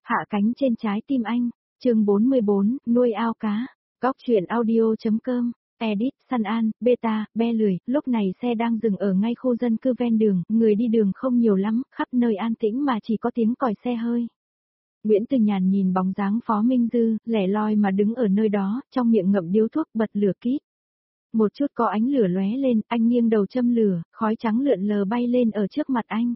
Hạ cánh trên trái tim anh, chương 44, nuôi ao cá, góc truyện audio.com, edit, Sun An, beta, be lười, lúc này xe đang dừng ở ngay khu dân cư ven đường, người đi đường không nhiều lắm, khắp nơi an tĩnh mà chỉ có tiếng còi xe hơi. Nguyễn Từ Nhàn nhìn bóng dáng Phó Minh Dư, lẻ loi mà đứng ở nơi đó, trong miệng ngậm điếu thuốc bật lửa kít. Một chút có ánh lửa lóe lên, anh nghiêng đầu châm lửa, khói trắng lượn lờ bay lên ở trước mặt anh.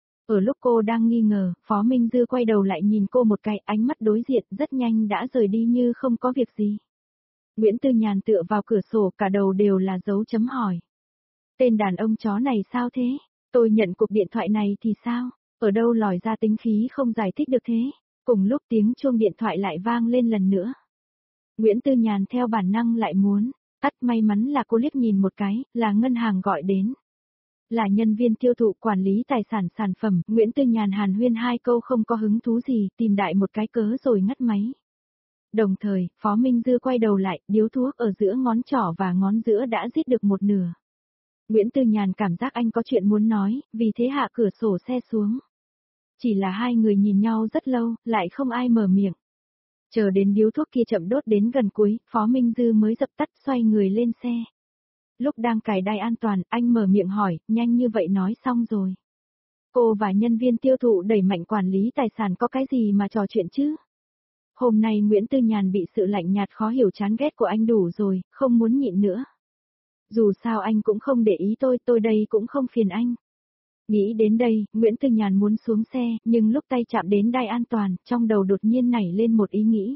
Ở lúc cô đang nghi ngờ, Phó Minh Dư quay đầu lại nhìn cô một cái, ánh mắt đối diện rất nhanh đã rời đi như không có việc gì. Nguyễn Từ Nhàn tựa vào cửa sổ, cả đầu đều là dấu chấm hỏi. Tên đàn ông chó này sao thế? Tôi nhận cuộc điện thoại này thì sao? Ở đâu lòi ra tính khí không giải thích được thế? Cùng lúc tiếng chuông điện thoại lại vang lên lần nữa. Nguyễn Từ Nhàn theo bản năng lại muốn tắt, may mắn là cô liếc nhìn một cái, là ngân hàng gọi đến. Là nhân viên tiêu thụ quản lý tài sản sản phẩm, Nguyễn Từ Nhàn hàn huyên hai câu không có hứng thú gì, tìm đại một cái cớ rồi ngắt máy. Đồng thời, Phó Minh Dư quay đầu lại, điếu thuốc ở giữa ngón trỏ và ngón giữa đã rít được một nửa. Nguyễn Từ Nhàn cảm giác anh có chuyện muốn nói, vì thế hạ cửa sổ xe xuống. Chỉ là hai người nhìn nhau rất lâu, lại không ai mở miệng. Chờ đến điếu thuốc kia chậm đốt đến gần cuối, Phó Minh Dư mới dập tắt, xoay người lên xe. Lúc đang cài đai an toàn, anh mở miệng hỏi, nhanh như vậy nói xong rồi. Cô và nhân viên tiêu thụ đẩy mạnh quản lý tài sản có cái gì mà trò chuyện chứ? Hôm nay Nguyễn Từ Nhàn bị sự lạnh nhạt khó hiểu chán ghét của anh đủ rồi, không muốn nhịn nữa. Dù sao anh cũng không để ý tôi đây cũng không phiền anh. Nghĩ đến đây, Nguyễn Từ Nhàn muốn xuống xe, nhưng lúc tay chạm đến đai an toàn, trong đầu đột nhiên nảy lên một ý nghĩ.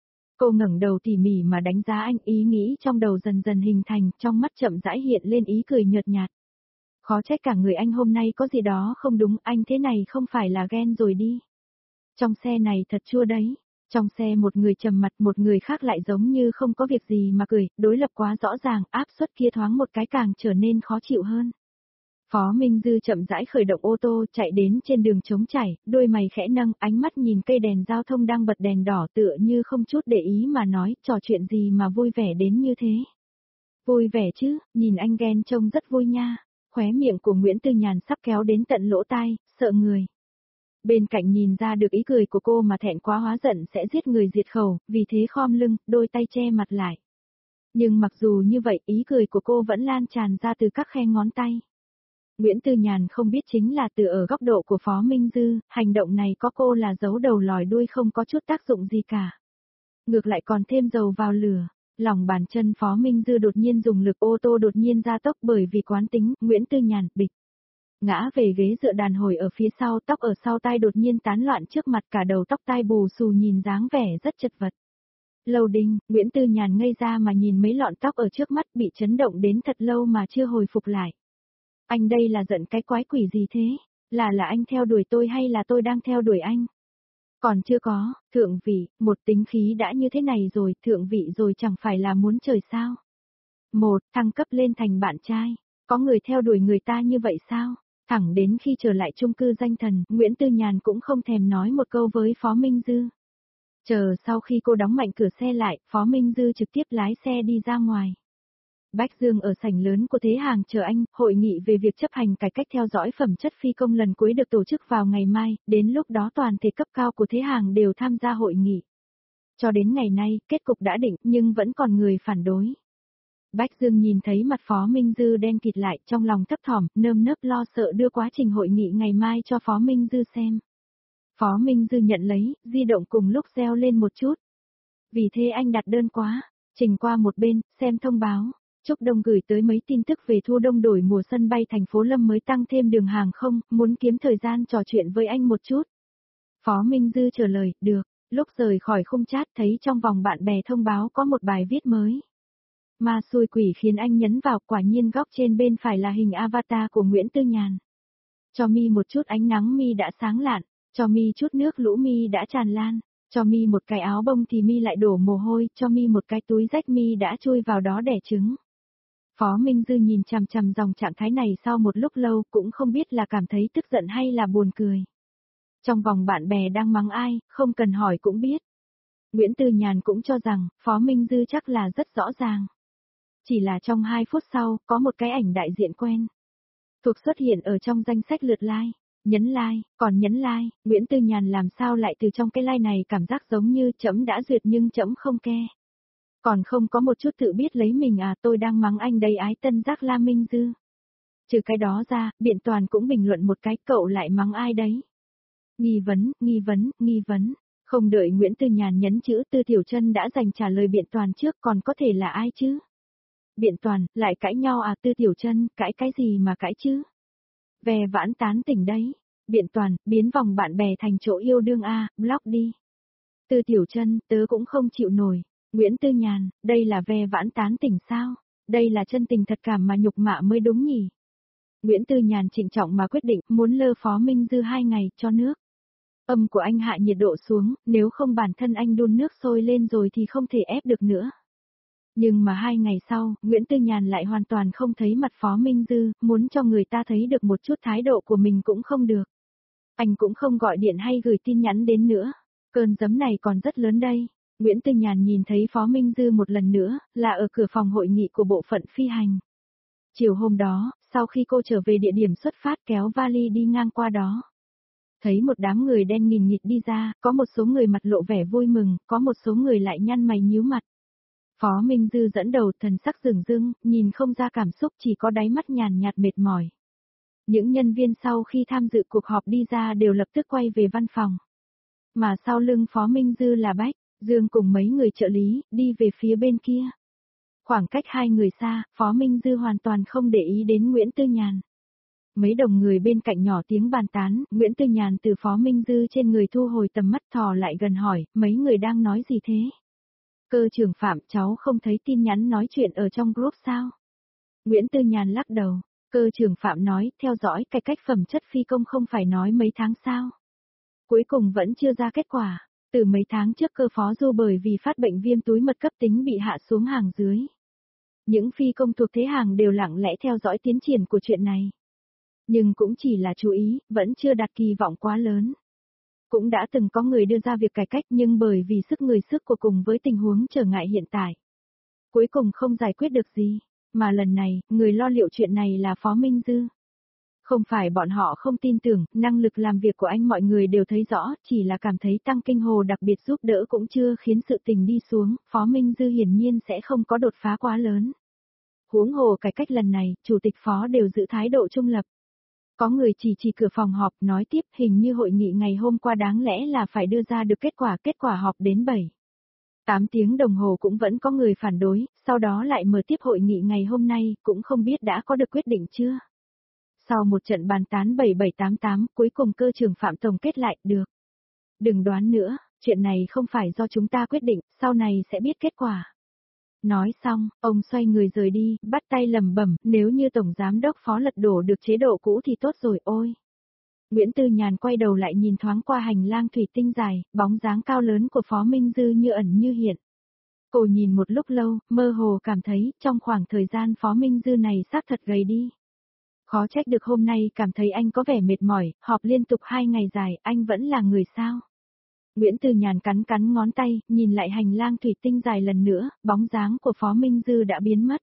Cô ngẩng đầu tỉ mỉ mà đánh giá anh, ý nghĩ trong đầu dần dần hình thành, trong mắt chậm rãi hiện lên ý cười nhợt nhạt. Khó trách cả người anh hôm nay có gì đó không đúng, anh thế này không phải là ghen rồi đi. Trong xe này thật chua đấy. Trong xe một người trầm mặt, một người khác lại giống như không có việc gì mà cười, đối lập quá rõ ràng, áp suất kia thoáng một cái càng trở nên khó chịu hơn. Phó Minh Dư chậm rãi khởi động ô tô, chạy đến trên đường trống trải, đôi mày khẽ nâng, ánh mắt nhìn cây đèn giao thông đang bật đèn đỏ tựa như không chút để ý mà nói, trò chuyện gì mà vui vẻ đến như thế. Vui vẻ chứ, nhìn anh ghen trông rất vui nha. Khóe miệng của Nguyễn Từ Nhàn sắp kéo đến tận lỗ tai, sợ người. Bên cạnh nhìn ra được ý cười của cô mà thẹn quá hóa giận sẽ giết người diệt khẩu, vì thế khom lưng, đôi tay che mặt lại. Nhưng mặc dù như vậy, ý cười của cô vẫn lan tràn ra từ các khe ngón tay. Nguyễn Từ Nhàn không biết chính là từ ở góc độ của Phó Minh Dư, hành động này có cô là giấu đầu lòi đuôi không có chút tác dụng gì cả. Ngược lại còn thêm dầu vào lửa, lòng bàn chân Phó Minh Dư đột nhiên dùng lực, ô tô đột nhiên gia tốc bởi vì quán tính, Nguyễn Từ Nhàn, bịch. Ngã về ghế dựa đàn hồi ở phía sau, tóc ở sau tai đột nhiên tán loạn trước mặt, cả đầu tóc tai bù xù nhìn dáng vẻ rất chật vật. Loading, Nguyễn Từ Nhàn ngây ra mà nhìn mấy lọn tóc ở trước mắt bị chấn động đến thật lâu mà chưa hồi phục lại. Anh đây là giận cái quái quỷ gì thế? Là anh theo đuổi tôi hay là tôi đang theo đuổi anh? Còn chưa có, thượng vị, một tính khí đã như thế này rồi, thượng vị rồi chẳng phải là muốn trời sao? Một, thăng cấp lên thành bạn trai, có người theo đuổi người ta như vậy sao? Thẳng đến khi trở lại chung cư danh thần, Nguyễn Từ Nhàn cũng không thèm nói một câu với Phó Minh Dư. Chờ sau khi cô đóng mạnh cửa xe lại, Phó Minh Dư trực tiếp lái xe đi ra ngoài. Bách Dương ở sảnh lớn của Thế Hàng chờ anh, hội nghị về việc chấp hành cải cách theo dõi phẩm chất phi công lần cuối được tổ chức vào ngày mai, đến lúc đó toàn thể cấp cao của Thế Hàng đều tham gia hội nghị. Cho đến ngày nay, kết cục đã định nhưng vẫn còn người phản đối. Bách Dương nhìn thấy mặt Phó Minh Dư đen kịt lại, trong lòng thấp thỏm, nơm nớp lo sợ đưa quá trình hội nghị ngày mai cho Phó Minh Dư xem. Phó Minh Dư nhận lấy, di động cùng lúc reo lên một chút. Vì thế anh đặt đơn quá, trình qua một bên, xem thông báo. Trúc Đông gửi tới mấy tin tức về thu đông đổi mùa sân bay thành phố Lâm mới tăng thêm đường hàng không, muốn kiếm thời gian trò chuyện với anh một chút. Phó Minh Dư trả lời, được, lúc rời khỏi khung chat thấy trong vòng bạn bè thông báo có một bài viết mới. Mà xui quỷ khiến anh nhấn vào, quả nhiên góc trên bên phải là hình avatar của Nguyễn Từ Nhàn. Cho mi một chút ánh nắng mi đã sáng lạn, cho mi chút nước lũ mi đã tràn lan, cho mi một cái áo bông thì mi lại đổ mồ hôi, cho mi một cái túi rách mi đã chui vào đó đẻ trứng. Phó Minh Dư nhìn chằm chằm dòng trạng thái này sau một lúc lâu cũng không biết là cảm thấy tức giận hay là buồn cười. Trong vòng bạn bè đang mắng ai, không cần hỏi cũng biết. Nguyễn Từ Nhàn cũng cho rằng, Phó Minh Dư chắc là rất rõ ràng. Chỉ là trong 2 phút sau, có một cái ảnh đại diện quen thuộc xuất hiện ở trong danh sách lượt like. Nhấn like, còn nhấn like, Nguyễn Tư Nhàn làm sao lại từ trong cái like này cảm giác giống như trẫm đã duyệt nhưng trẫm không ke. Còn không có một chút tự biết lấy mình à, tôi đang mắng anh đây ái tân giác La Minh Dư. Trừ cái đó ra, Biện Toàn cũng bình luận một cái, cậu lại mắng ai đấy? Nghi vấn, nghi vấn, nghi vấn. Không đợi Nguyễn Tư Nhàn nhấn chữ, Tư Tiểu Chân đã dành trả lời Biện Toàn trước, còn có thể là ai chứ? Biện Toàn, lại cãi nhau à? Tư Tiểu Chân, cãi cái gì mà cãi chứ? Ve vãn tán tỉnh đấy. Biện Toàn, biến vòng bạn bè thành chỗ yêu đương a, block đi. Tư Tiểu Chân, tớ cũng không chịu nổi. Nguyễn Tư Nhàn, đây là ve vãn tán tỉnh sao? Đây là chân tình thật cảm mà nhục mạ mới đúng nhỉ? Nguyễn Tư Nhàn trịnh trọng mà quyết định muốn lơ Phó Minh Dư 2 ngày cho nước. Âm của anh hạ nhiệt độ xuống, nếu không bản thân anh đun nước sôi lên rồi thì không thể ép được nữa. Nhưng mà 2 ngày sau, Nguyễn Tư Nhàn lại hoàn toàn không thấy mặt Phó Minh Dư, muốn cho người ta thấy được một chút thái độ của mình cũng không được. Anh cũng không gọi điện hay gửi tin nhắn đến nữa. Cơn giấm này còn rất lớn đây. Nguyễn Tư Nhàn nhìn thấy Phó Minh Dư một lần nữa, là ở cửa phòng hội nghị của bộ phận phi hành. Chiều hôm đó, sau khi cô trở về địa điểm xuất phát kéo vali đi ngang qua đó. Thấy một đám người đen nghìn nghịt đi ra, có một số người mặt lộ vẻ vui mừng, có một số người lại nhăn mày nhíu mặt. Phó Minh Dư dẫn đầu thần sắc rừng rưng, nhìn không ra cảm xúc chỉ có đáy mắt nhàn nhạt mệt mỏi. Những nhân viên sau khi tham dự cuộc họp đi ra đều lập tức quay về văn phòng. Mà sau lưng Phó Minh Dư là Bách, Dương cùng mấy người trợ lý, đi về phía bên kia. Khoảng cách 2 người xa, Phó Minh Dư hoàn toàn không để ý đến Nguyễn Tư Nhàn. Mấy đồng người bên cạnh nhỏ tiếng bàn tán, Nguyễn Tư Nhàn từ Phó Minh Dư trên người thu hồi tầm mắt thò lại gần hỏi, mấy người đang nói gì thế? Cơ trưởng Phạm, cháu không thấy tin nhắn nói chuyện ở trong group sao? Nguyễn Tư Nhàn lắc đầu. Cơ trưởng Phạm nói, theo dõi cải cách phẩm chất phi công không phải nói mấy tháng sao? Cuối cùng vẫn chưa ra kết quả. Từ mấy tháng trước cơ phó Du bởi vì phát bệnh viêm túi mật cấp tính bị hạ xuống hàng dưới. Những phi công thuộc thế hàng đều lặng lẽ theo dõi tiến triển của chuyện này. Nhưng cũng chỉ là chú ý, vẫn chưa đặt kỳ vọng quá lớn. Cũng đã từng có người đưa ra việc cải cách nhưng bởi vì sức người sức của cùng với tình huống trở ngại hiện tại. Cuối cùng không giải quyết được gì, mà lần này, người lo liệu chuyện này là Phó Minh Dư. Không phải bọn họ không tin tưởng, năng lực làm việc của anh mọi người đều thấy rõ, chỉ là cảm thấy Tăng Kinh Hồ đặc biệt giúp đỡ cũng chưa khiến sự tình đi xuống, Phó Minh Dư hiển nhiên sẽ không có đột phá quá lớn. Huống hồ cải cách lần này, chủ tịch phó đều giữ thái độ trung lập. Có người chỉ cửa phòng họp nói tiếp hình như hội nghị ngày hôm qua đáng lẽ là phải đưa ra được kết quả họp đến 7-8 tiếng đồng hồ cũng vẫn có người phản đối, sau đó lại mở tiếp hội nghị ngày hôm nay, cũng không biết đã có được quyết định chưa. Sau một trận bàn tán 7788, cuối cùng cơ trưởng Phạm tổng kết lại, được. Đừng đoán nữa, chuyện này không phải do chúng ta quyết định, sau này sẽ biết kết quả. Nói xong, ông xoay người rời đi, bắt tay lẩm bẩm, nếu như tổng giám đốc phó lật đổ được chế độ cũ thì tốt rồi ôi. Nguyễn Tư Nhàn quay đầu lại nhìn thoáng qua hành lang thủy tinh dài, bóng dáng cao lớn của Phó Minh Dư như ẩn như hiện. Cô nhìn một lúc lâu, mơ hồ cảm thấy, trong khoảng thời gian Phó Minh Dư này xác thật gầy đi. Khó trách được hôm nay cảm thấy anh có vẻ mệt mỏi, họp liên tục 2 ngày dài, anh vẫn là người sao? Nguyễn Tư Nhàn cắn ngón tay, nhìn lại hành lang thủy tinh dài lần nữa, bóng dáng của Phó Minh Dư đã biến mất.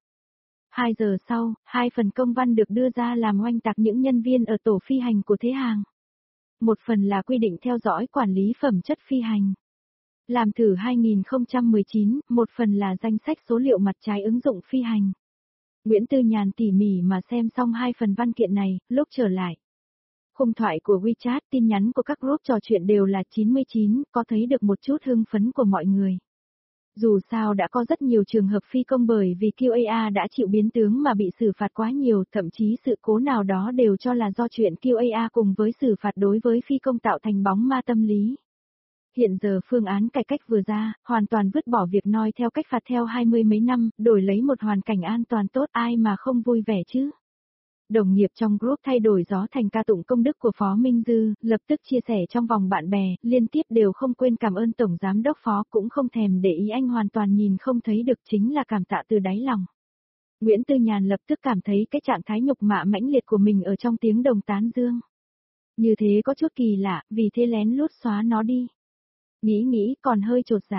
2 giờ sau, 2 phần công văn được đưa ra làm oanh tạc những nhân viên ở tổ phi hành của thế hàng. Một phần là quy định theo dõi quản lý phẩm chất phi hành. Làm thử 2019, một phần là danh sách số liệu mặt trái ứng dụng phi hành. Nguyễn Tư Nhàn tỉ mỉ mà xem xong 2 phần văn kiện này, lúc trở lại. Khung thoại của WeChat, tin nhắn của các group trò chuyện đều là 99, có thấy được một chút hưng phấn của mọi người. Dù sao đã có rất nhiều trường hợp phi công bởi vì QAA đã chịu biến tướng mà bị xử phạt quá nhiều, thậm chí sự cố nào đó đều cho là do chuyện QAA cùng với xử phạt đối với phi công tạo thành bóng ma tâm lý. Hiện giờ phương án cải cách vừa ra, hoàn toàn vứt bỏ việc noi theo cách phạt theo 20 mấy năm, đổi lấy một hoàn cảnh an toàn tốt, ai mà không vui vẻ chứ. Đồng nghiệp trong group thay đổi gió thành ca tụng công đức của Phó Minh Dư, lập tức chia sẻ trong vòng bạn bè, liên tiếp đều không quên cảm ơn Tổng Giám đốc Phó, cũng không thèm để ý anh hoàn toàn nhìn không thấy được, chính là cảm tạ từ đáy lòng. Nguyễn Tư Nhàn lập tức cảm thấy cái trạng thái nhục mạ mãnh liệt của mình ở trong tiếng đồng tán dương. Như thế có chút kỳ lạ, vì thế lén lút xóa nó đi. Nghĩ còn hơi chột dạ.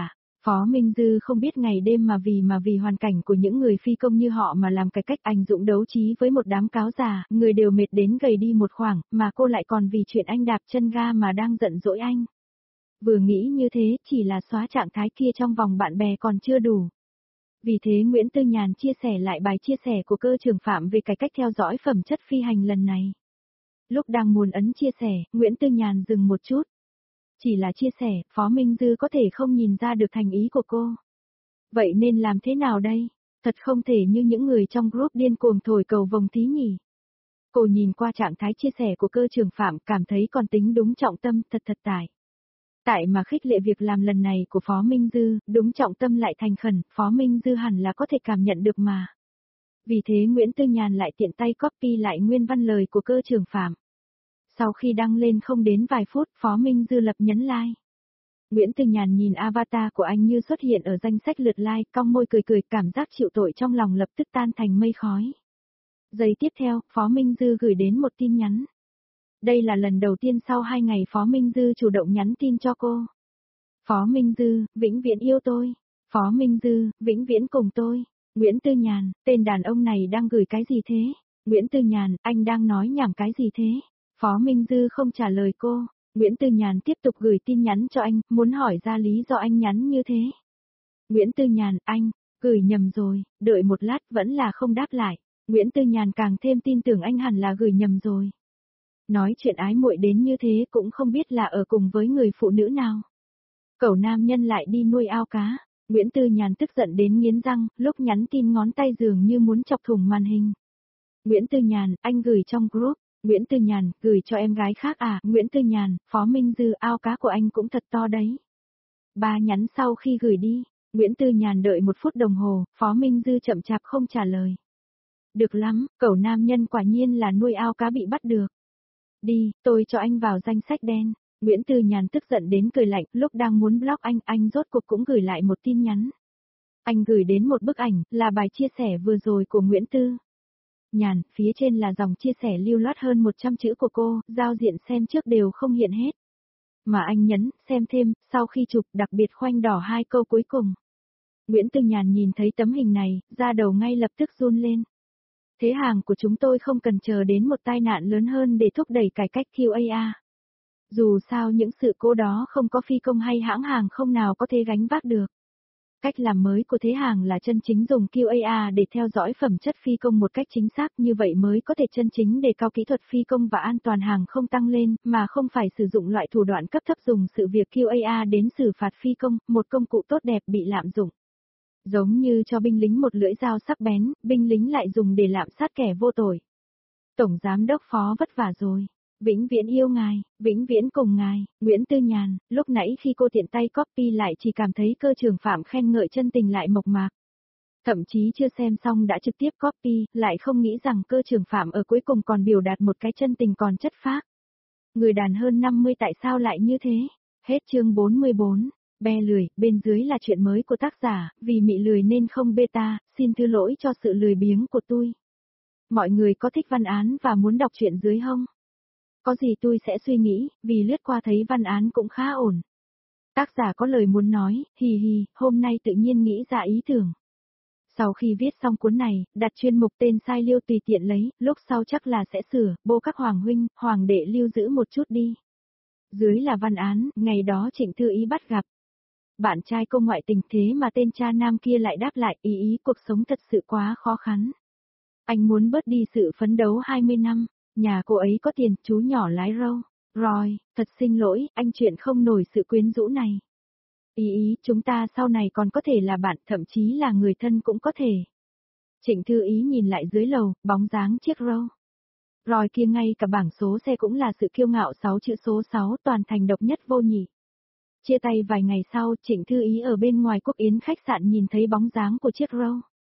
Phó Minh Dư không biết ngày đêm mà vì hoàn cảnh của những người phi công như họ mà làm cái cách anh dũng đấu trí với một đám cáo già, người đều mệt đến gầy đi một khoảng, mà cô lại còn vì chuyện anh đạp chân ga mà đang giận dỗi anh. Vừa nghĩ như thế, chỉ là xóa trạng thái kia trong vòng bạn bè còn chưa đủ. Vì thế Nguyễn Tư Nhàn chia sẻ lại bài chia sẻ của cơ trưởng Phạm về cái cách theo dõi phẩm chất phi hành lần này. Lúc đang muốn ấn chia sẻ, Nguyễn Tư Nhàn dừng một chút. Chỉ là chia sẻ, Phó Minh Dư có thể không nhìn ra được thành ý của cô. Vậy nên làm thế nào đây? Thật không thể như những người trong group điên cuồng thổi cầu vồng tí nhỉ. Cô nhìn qua trạng thái chia sẻ của cơ trưởng Phạm cảm thấy còn tính đúng trọng tâm thật tại. Tại mà khích lệ việc làm lần này của Phó Minh Dư, đúng trọng tâm lại thành khẩn, Phó Minh Dư hẳn là có thể cảm nhận được mà. Vì thế Nguyễn Tư Nhàn lại tiện tay copy lại nguyên văn lời của cơ trưởng Phạm. Sau khi đăng lên không đến vài phút, Phó Minh Dư lập nhấn like. Nguyễn Tư Nhàn nhìn avatar của anh như xuất hiện ở danh sách lượt like, cong môi cười, cảm giác chịu tội trong lòng lập tức tan thành mây khói. Giây tiếp theo, Phó Minh Dư gửi đến một tin nhắn. Đây là lần đầu tiên sau 2 ngày Phó Minh Dư chủ động nhắn tin cho cô. Phó Minh Dư, vĩnh viễn yêu tôi. Phó Minh Dư, vĩnh viễn cùng tôi. Nguyễn Tư Nhàn, tên đàn ông này đang gửi cái gì thế? Nguyễn Tư Nhàn, anh đang nói nhảm cái gì thế? Phó Minh Dư không trả lời cô. Nguyễn Tư Nhàn tiếp tục gửi tin nhắn cho anh, muốn hỏi ra lý do anh nhắn như thế. Nguyễn Tư Nhàn, anh, gửi nhầm rồi, đợi một lát vẫn là không đáp lại. Nguyễn Tư Nhàn càng thêm tin tưởng anh hẳn là gửi nhầm rồi. Nói chuyện ái muội đến như thế cũng không biết là ở cùng với người phụ nữ nào. Cẩu nam nhân lại đi nuôi ao cá. Nguyễn Tư Nhàn tức giận đến nghiến răng, lúc nhắn tin ngón tay dường như muốn chọc thủng màn hình. Nguyễn Tư Nhàn, anh gửi trong group. Nguyễn Tư Nhàn, gửi cho em gái khác à? Nguyễn Tư Nhàn, Phó Minh Dư, ao cá của anh cũng thật to đấy. 3 nhắn sau khi gửi đi, Nguyễn Tư Nhàn đợi 1 phút đồng hồ, Phó Minh Dư chậm chạp không trả lời. Được lắm, cẩu nam nhân quả nhiên là nuôi ao cá bị bắt được. Đi, tôi cho anh vào danh sách đen. Nguyễn Tư Nhàn tức giận đến cười lạnh, lúc đang muốn block anh rốt cuộc cũng gửi lại một tin nhắn. Anh gửi đến một bức ảnh, là bài chia sẻ vừa rồi của Nguyễn Tư Nhàn, phía trên là dòng chia sẻ lưu loát hơn 100 chữ của cô, giao diện xem trước đều không hiện hết. Mà anh nhấn, xem thêm, sau khi chụp, đặc biệt khoanh đỏ 2 câu cuối cùng. Nguyễn Tư Nhàn nhìn thấy tấm hình này, da đầu ngay lập tức run lên. Thế hàng của chúng tôi không cần chờ đến một tai nạn lớn hơn để thúc đẩy cải cách QAA. Dù sao những sự cố đó không có phi công hay hãng hàng không nào có thể gánh vác được. Cách làm mới của thế hàng là chân chính dùng QAA để theo dõi phẩm chất phi công một cách chính xác, như vậy mới có thể chân chính đề cao kỹ thuật phi công và an toàn hàng không tăng lên, mà không phải sử dụng loại thủ đoạn cấp thấp dùng sự việc QAA đến xử phạt phi công, một công cụ tốt đẹp bị lạm dụng. Giống như cho binh lính một lưỡi dao sắc bén, binh lính lại dùng để lạm sát kẻ vô tội. Tổng Giám đốc Phó vất vả rồi. Vĩnh viễn yêu ngài, vĩnh viễn cùng ngài. Nguyễn Tư Nhàn, lúc nãy khi cô tiện tay copy lại chỉ cảm thấy cơ trưởng Phạm khen ngợi chân tình lại mộc mạc. Thậm chí chưa xem xong đã trực tiếp copy, lại không nghĩ rằng cơ trưởng Phạm ở cuối cùng còn biểu đạt một cái chân tình còn chất phác. Người đàn hơn 50 tại sao lại như thế? Hết chương 44. Be lười, bên dưới là chuyện mới của tác giả, vì mị lười nên không beta, xin thứ lỗi cho sự lười biếng của tôi. Mọi người có thích văn án và muốn đọc truyện dưới không? Có gì tôi sẽ suy nghĩ, vì lướt qua thấy văn án cũng khá ổn. Tác giả có lời muốn nói, hì, hôm nay tự nhiên nghĩ ra ý tưởng. Sau khi viết xong cuốn này, đặt chuyên mục tên sai Liêu tùy tiện lấy, lúc sau chắc là sẽ sửa, bô các hoàng huynh, hoàng đệ lưu giữ một chút đi. Dưới là văn án, ngày đó Trịnh Thư Ý bắt gặp. Bạn trai cô ngoại tình thế mà tên cha nam kia lại đáp lại, ý cuộc sống thật sự quá khó khăn. Anh muốn bớt đi sự phấn đấu 20 năm, nhà cô ấy có tiền, chú nhỏ lái râu. Rồi, thật xin lỗi, anh chuyện không nổi sự quyến rũ này. Chúng ta sau này còn có thể là bạn, thậm chí là người thân cũng có thể. Trịnh Thư Ý nhìn lại dưới lầu, bóng dáng chiếc râu. Rồi kia ngay cả bảng số xe cũng là sự kiêu ngạo 6 chữ số 6 toàn thành độc nhất vô nhị. Chia tay vài ngày sau, Trịnh Thư Ý ở bên ngoài Quốc Yến khách sạn nhìn thấy bóng dáng của chiếc râu.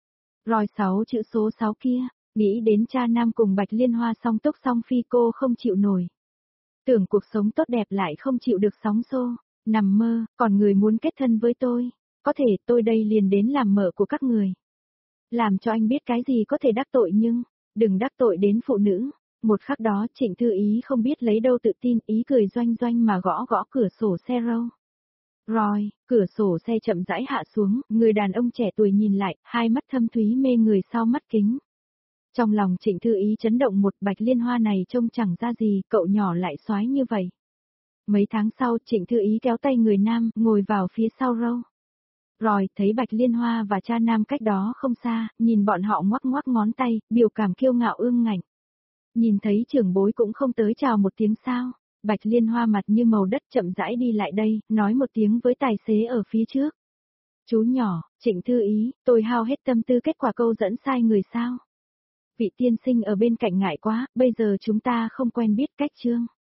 Rồi 6 chữ số 6 kia, nghĩ đến cha nam cùng Bạch Liên Hoa song túc song phi cô không chịu nổi. Tưởng cuộc sống tốt đẹp lại không chịu được sóng xô, nằm mơ, còn người muốn kết thân với tôi. Có thể tôi đây liền đến làm mợ của các người. Làm cho anh biết cái gì có thể đắc tội nhưng, đừng đắc tội đến phụ nữ. Một khắc đó Trịnh Thư Ý không biết lấy đâu tự tin, ý cười doanh doanh mà gõ cửa sổ xe râu. Rồi, cửa sổ xe chậm rãi hạ xuống, người đàn ông trẻ tuổi nhìn lại, hai mắt thâm thúy mê người sau mắt kính. Trong lòng Trịnh Thư Ý chấn động, một Bạch Liên Hoa này trông chẳng ra gì, cậu nhỏ lại soái như vậy. Mấy tháng sau, Trịnh Thư Ý kéo tay người nam, ngồi vào phía sau râu. Rồi, thấy Bạch Liên Hoa và cha nam cách đó không xa, nhìn bọn họ ngoắc ngoắc ngón tay, biểu cảm kiêu ngạo ương ngạnh. Nhìn thấy trưởng bối cũng không tới chào một tiếng sao. Bạch Liên Hoa mặt như màu đất chậm rãi đi lại đây, nói một tiếng với tài xế ở phía trước. Chú nhỏ, Trịnh Thư Ý, tôi hao hết tâm tư, kết quả câu dẫn sai người sao. Vị tiên sinh ở bên cạnh ngại quá, bây giờ chúng ta không quen biết cách chương.